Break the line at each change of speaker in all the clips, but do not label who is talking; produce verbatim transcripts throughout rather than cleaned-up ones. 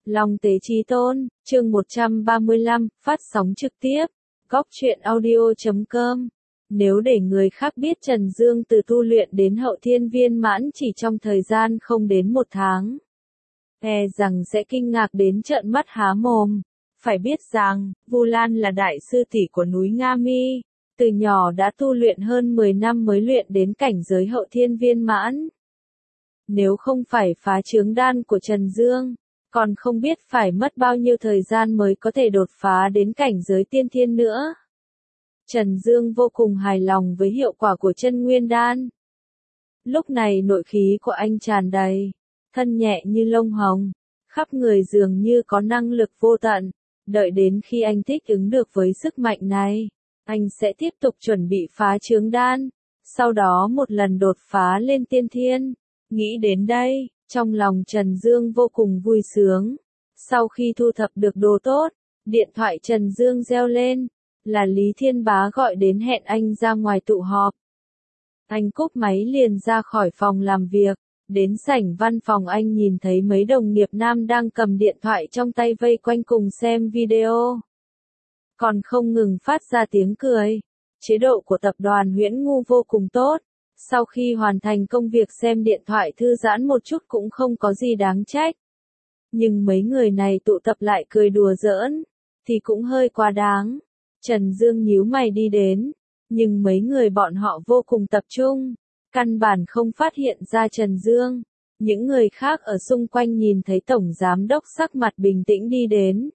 Long Tế Chí Tôn, chương một trăm ba mươi lăm, phát sóng trực tiếp, góc truyện audio chấm com. Nếu để người khác biết Trần Dương từ tu luyện đến hậu thiên viên mãn chỉ trong thời gian không đến một tháng, e rằng sẽ kinh ngạc đến trợn mắt há mồm. Phải biết rằng, Vu Lan là đại sư tỷ của núi Nga Mi, từ nhỏ đã tu luyện hơn mười năm mới luyện đến cảnh giới hậu thiên viên mãn. Nếu không phải phá chướng đan của Trần Dương, còn không biết phải mất bao nhiêu thời gian mới có thể đột phá đến cảnh giới tiên thiên nữa. Trần Dương vô cùng hài lòng với hiệu quả của chân nguyên đan. Lúc này nội khí của anh tràn đầy, thân nhẹ như lông hồng, khắp người dường như có năng lực vô tận. Đợi đến khi anh thích ứng được với sức mạnh này, anh sẽ tiếp tục chuẩn bị phá chướng đan, sau đó một lần đột phá lên tiên thiên. Nghĩ đến đây, trong lòng Trần Dương vô cùng vui sướng. Sau khi thu thập được đồ tốt, điện thoại Trần Dương reo lên, là Lý Thiên Bá gọi đến hẹn anh ra ngoài tụ họp. Anh cúp máy liền ra khỏi phòng làm việc, đến sảnh văn phòng anh nhìn thấy mấy đồng nghiệp nam đang cầm điện thoại trong tay vây quanh cùng xem video. Còn không ngừng phát ra tiếng cười. Chế độ của tập đoàn Huyễn Ngu vô cùng tốt. Sau khi hoàn thành công việc xem điện thoại thư giãn một chút cũng không có gì đáng trách. Nhưng mấy người này tụ tập lại cười đùa giỡn, thì cũng hơi quá đáng. Trần Dương nhíu mày đi đến, nhưng mấy người bọn họ vô cùng tập trung, căn bản không phát hiện ra Trần Dương. Những người khác ở xung quanh nhìn thấy tổng giám đốc sắc mặt bình tĩnh đi đến.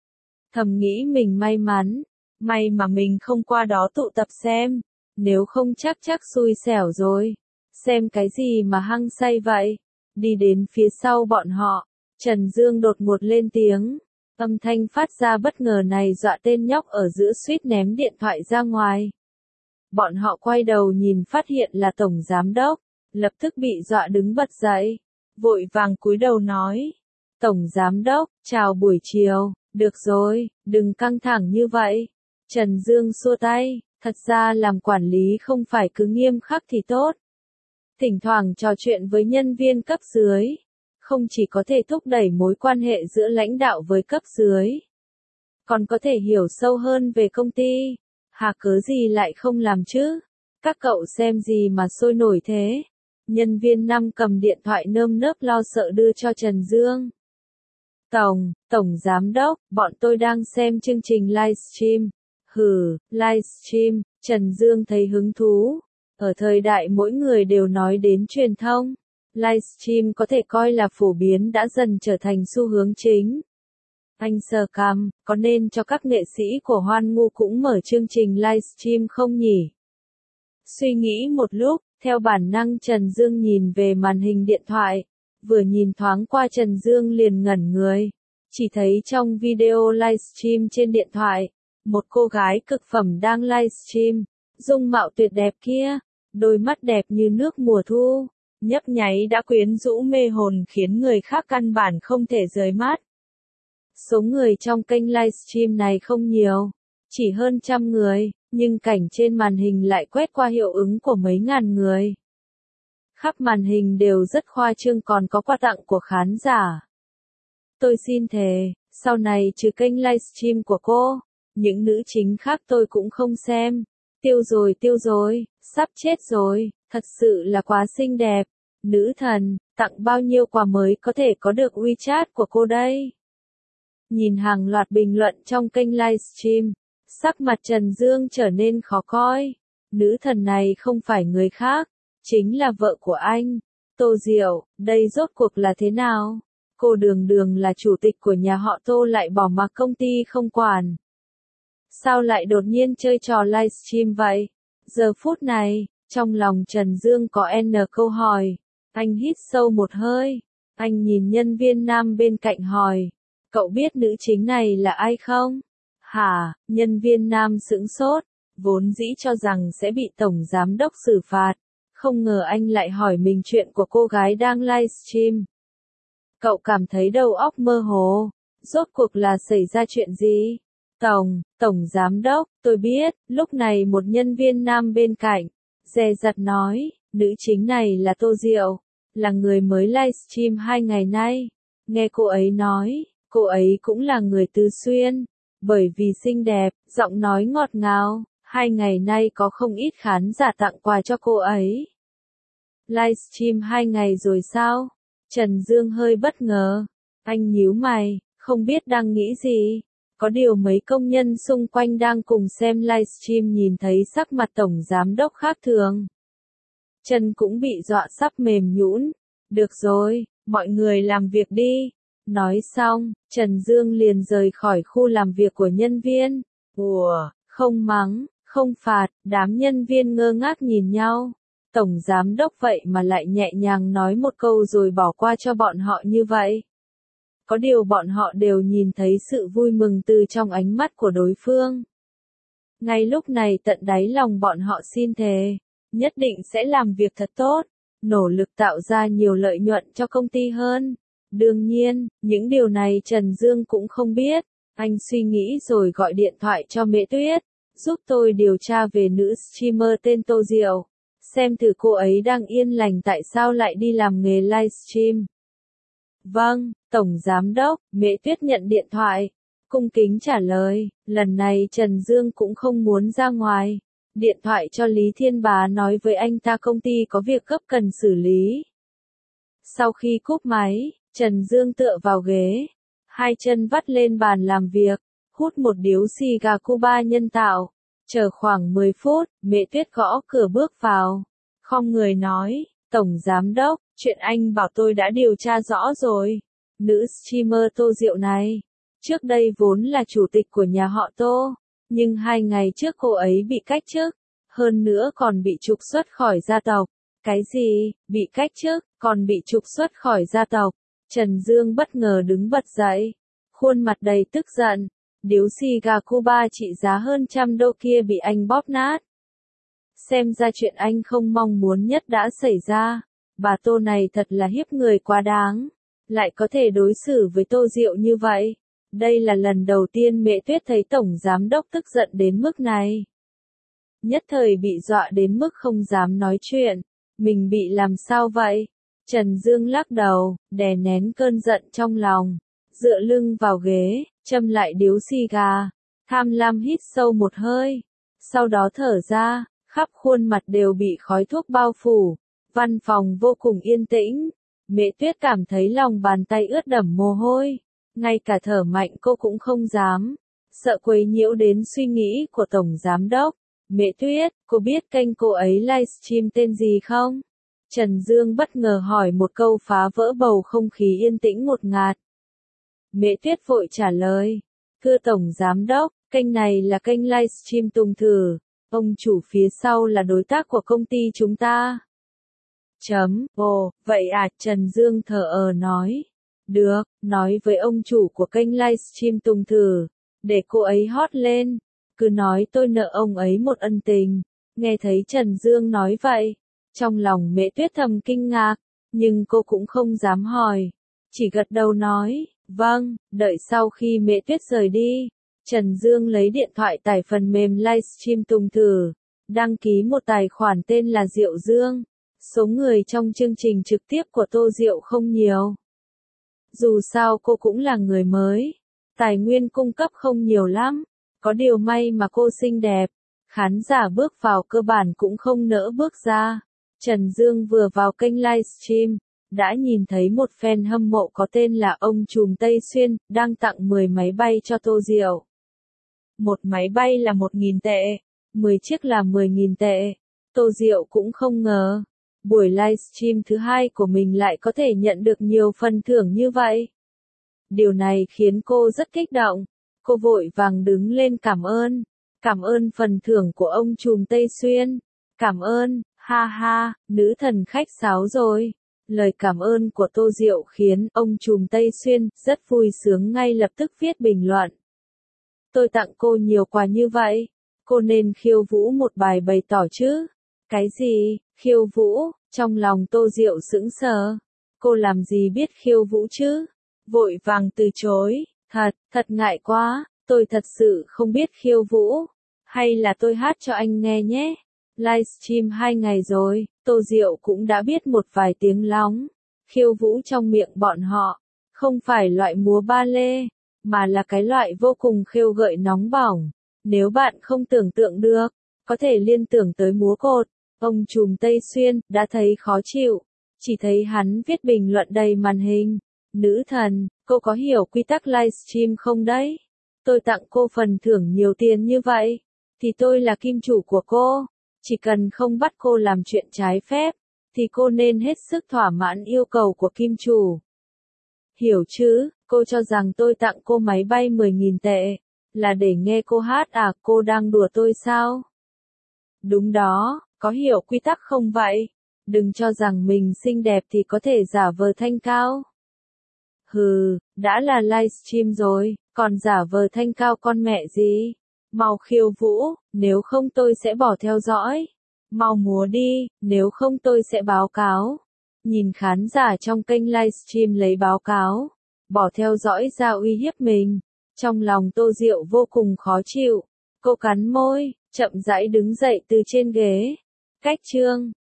Thầm nghĩ mình may mắn, may mà mình không qua đó tụ tập xem. Nếu không chắc chắc xui xẻo rồi. Xem cái gì mà hăng say vậy? Đi đến phía sau bọn họ, Trần Dương đột ngột lên tiếng. Âm thanh phát ra bất ngờ này dọa tên nhóc ở giữa suýt ném điện thoại ra ngoài. Bọn họ quay đầu nhìn phát hiện là tổng giám đốc, lập tức bị dọa đứng bật dậy. Vội vàng cúi đầu nói. Tổng giám đốc, chào buổi chiều, được rồi, đừng căng thẳng như vậy. Trần Dương xua tay. Thật ra làm quản lý không phải cứ nghiêm khắc thì tốt. Thỉnh thoảng trò chuyện với nhân viên cấp dưới, không chỉ có thể thúc đẩy mối quan hệ giữa lãnh đạo với cấp dưới, còn có thể hiểu sâu hơn về công ty. Hà cớ gì lại không làm chứ? Các cậu xem gì mà sôi nổi thế? Nhân viên năm cầm điện thoại nơm nớp lo sợ đưa cho Trần Dương. Tổng, Tổng Giám đốc, bọn tôi đang xem chương trình livestream. Hừ, livestream, Trần Dương thấy hứng thú. Ở thời đại mỗi người đều nói đến truyền thông, livestream có thể coi là phổ biến đã dần trở thành xu hướng chính. Anh sờ cằm, có nên cho các nghệ sĩ của Hoan Ngu cũng mở chương trình livestream không nhỉ? Suy nghĩ một lúc, theo bản năng Trần Dương nhìn về màn hình điện thoại. Vừa nhìn thoáng qua Trần Dương liền ngẩn người. Chỉ thấy trong video livestream trên điện thoại, một cô gái cực phẩm đang livestream, dung mạo tuyệt đẹp kia, đôi mắt đẹp như nước mùa thu, nhấp nháy đã quyến rũ mê hồn khiến người khác căn bản không thể rời mắt. Số người trong kênh livestream này không nhiều, chỉ hơn trăm người, nhưng cảnh trên màn hình lại quét qua hiệu ứng của mấy ngàn người. Khắp màn hình đều rất khoa trương còn có quà tặng của khán giả. Tôi xin thề, sau này trừ kênh livestream của cô, những nữ chính khác tôi cũng không xem. Tiêu rồi tiêu rồi, sắp chết rồi, thật sự là quá xinh đẹp. Nữ thần, tặng bao nhiêu quà mới có thể có được WeChat của cô đây? Nhìn hàng loạt bình luận trong kênh livestream, sắc mặt Trần Dương trở nên khó coi. Nữ thần này không phải người khác, chính là vợ của anh, Tô Diệu. Đây rốt cuộc là thế nào? Cô đường đường là chủ tịch của nhà họ Tô lại bỏ mặc công ty không quản. Sao lại đột nhiên chơi trò livestream vậy? Giờ phút này, trong lòng Trần Dương có N câu hỏi. Anh hít sâu một hơi. Anh nhìn nhân viên nam bên cạnh hỏi. Cậu biết nữ chính này là ai không? Hả? Nhân viên nam sững sốt. Vốn dĩ cho rằng sẽ bị tổng giám đốc xử phạt. Không ngờ anh lại hỏi mình chuyện của cô gái đang livestream. Cậu cảm thấy đầu óc mơ hồ. Rốt cuộc là xảy ra chuyện gì? Tổng, Tổng Giám đốc, tôi biết. Lúc này một nhân viên nam bên cạnh, dè dặt nói, nữ chính này là Tô Diệu, là người mới livestream hai ngày nay. Nghe cô ấy nói, Cô ấy cũng là người Tứ Xuyên. Bởi vì xinh đẹp, giọng nói ngọt ngào, hai ngày nay có không ít khán giả tặng quà cho cô ấy. Livestream hai ngày rồi sao? Trần Dương hơi bất ngờ. Anh nhíu mày, không biết đang nghĩ gì. Có điều mấy công nhân xung quanh đang cùng xem livestream nhìn thấy sắc mặt tổng giám đốc khác thường. Chân cũng bị dọa sắp mềm nhũn. Được rồi, mọi người làm việc đi. Nói xong, Trần Dương liền rời khỏi khu làm việc của nhân viên. Ủa, không mắng, không phạt, đám nhân viên ngơ ngác nhìn nhau. Tổng giám đốc vậy mà lại nhẹ nhàng nói một câu rồi bỏ qua cho bọn họ như vậy. Có điều bọn họ đều nhìn thấy sự vui mừng từ trong ánh mắt của đối phương. Ngay lúc này tận đáy lòng bọn họ xin thề, nhất định sẽ làm việc thật tốt, nỗ lực tạo ra nhiều lợi nhuận cho công ty hơn. Đương nhiên, những điều này Trần Dương cũng không biết. Anh suy nghĩ rồi gọi điện thoại cho Mễ Tuyết, giúp tôi điều tra về nữ streamer tên Tô Diệu. Xem thử cô ấy đang yên lành tại sao lại đi làm nghề livestream. Vâng, Tổng Giám đốc, Mễ Tuyết nhận điện thoại. Cung kính trả lời, lần này Trần Dương cũng không muốn ra ngoài. Điện thoại cho Lý Thiên Bá nói với anh ta công ty có việc gấp cần xử lý. Sau khi cúp máy, Trần Dương tựa vào ghế, hai chân vắt lên bàn làm việc, hút một điếu xì gà Cuba nhân tạo. Chờ khoảng mười phút, Mễ Tuyết gõ cửa bước vào. Khom người nói, Tổng Giám đốc, chuyện anh bảo tôi đã điều tra rõ rồi. Nữ streamer Tô Diệu này, trước đây vốn là chủ tịch của nhà họ Tô, nhưng hai ngày trước cô ấy bị cách chức, hơn nữa còn bị trục xuất khỏi gia tộc. Cái gì, bị cách chức, còn bị trục xuất khỏi gia tộc? Trần Dương bất ngờ đứng bật dậy, khuôn mặt đầy tức giận. Điếu xì gà Cuba trị giá hơn trăm đô kia bị anh bóp nát. Xem ra chuyện anh không mong muốn nhất đã xảy ra. Bà Tô này thật là hiếp người quá đáng. Lại có thể đối xử với Tô Diệu như vậy. Đây là lần đầu tiên Mễ Tuyết thấy Tổng Giám đốc tức giận đến mức này. Nhất thời bị dọa đến mức không dám nói chuyện. Mình bị làm sao vậy? Trần Dương lắc đầu, đè nén cơn giận trong lòng. Dựa lưng vào ghế, châm lại điếu xì gà. Tham lam hít sâu một hơi. Sau đó thở ra, khắp khuôn mặt đều bị khói thuốc bao phủ. Văn phòng vô cùng yên tĩnh. Mễ Tuyết cảm thấy lòng bàn tay ướt đẫm mồ hôi. Ngay cả thở mạnh cô cũng không dám. Sợ quấy nhiễu đến suy nghĩ của Tổng Giám đốc. Mễ Tuyết, cô biết kênh cô ấy livestream tên gì không? Trần Dương bất ngờ hỏi một câu phá vỡ bầu không khí yên tĩnh ngột ngạt. Mễ Tuyết vội trả lời. Thưa Tổng Giám đốc, kênh này là kênh livestream Tùng Thử. Ông chủ phía sau là đối tác của công ty chúng ta. Chấm, ồ, vậy à, Trần Dương thở ờ nói. Được, nói với ông chủ của kênh livestream Tùng Thử. Để cô ấy hot lên. Cứ nói tôi nợ ông ấy một ân tình. Nghe thấy Trần Dương nói vậy. Trong lòng Mễ Tuyết thầm kinh ngạc. Nhưng cô cũng không dám hỏi. Chỉ gật đầu nói. Vâng, đợi sau khi Mễ Tuyết rời đi. Trần Dương lấy điện thoại tải phần mềm livestream Tùng Thử. Đăng ký một tài khoản tên là Diệu Dương. Số người trong chương trình trực tiếp của Tô Diệu không nhiều. Dù sao cô cũng là người mới. Tài nguyên cung cấp không nhiều lắm. Có điều may mà cô xinh đẹp. Khán giả bước vào cơ bản cũng không nỡ bước ra. Trần Dương vừa vào kênh livestream. Đã nhìn thấy một fan hâm mộ có tên là ông Trùm Tây Xuyên, đang tặng mười máy bay cho Tô Diệu. Một máy bay là một nghìn tệ, mười chiếc là mười nghìn tệ. Tô Diệu cũng không ngờ, buổi livestream thứ hai của mình lại có thể nhận được nhiều phần thưởng như vậy. Điều này khiến cô rất kích động. Cô vội vàng đứng lên cảm ơn. Cảm ơn phần thưởng của ông Trùm Tây Xuyên. Cảm ơn, ha ha, nữ thần khách sáo rồi. Lời cảm ơn của Tô Diệu khiến ông Trùm Tây Xuyên rất vui sướng ngay lập tức viết bình luận. Tôi tặng cô nhiều quà như vậy. Cô nên khiêu vũ một bài bày tỏ chứ. Cái gì, khiêu vũ? Trong lòng Tô Diệu sững sờ. Cô làm gì biết khiêu vũ chứ? Vội vàng từ chối. Thật, thật ngại quá. Tôi thật sự không biết khiêu vũ. Hay là tôi hát cho anh nghe nhé. Livestream hai ngày rồi, Tô Diệu cũng đã biết một vài tiếng lóng. Khiêu vũ trong miệng bọn họ. Không phải loại múa ba lê, mà là cái loại vô cùng khêu gợi nóng bỏng. Nếu bạn không tưởng tượng được, có thể liên tưởng tới múa cột. Ông trùm Tây Xuyên đã thấy khó chịu, chỉ thấy hắn viết bình luận đầy màn hình. Nữ thần, cô có hiểu quy tắc livestream không đấy? Tôi tặng cô phần thưởng nhiều tiền như vậy, thì tôi là kim chủ của cô. Chỉ cần không bắt cô làm chuyện trái phép, thì cô nên hết sức thỏa mãn yêu cầu của kim chủ. Hiểu chứ, cô cho rằng tôi tặng cô máy bay mười nghìn tệ, là để nghe cô hát à, cô đang đùa tôi sao? Đúng đó, có hiểu quy tắc không vậy? Đừng cho rằng mình xinh đẹp thì có thể giả vờ thanh cao. Hừ, đã là livestream rồi, còn giả vờ thanh cao con mẹ gì? Mau khiêu vũ, nếu không tôi sẽ bỏ theo dõi. Mau múa đi, nếu không tôi sẽ báo cáo. Nhìn khán giả trong kênh livestream lấy báo cáo, bỏ theo dõi ra uy hiếp mình. Trong lòng Tô Diệu vô cùng khó chịu. Cô cắn môi, chậm rãi đứng dậy từ trên ghế. Cách chương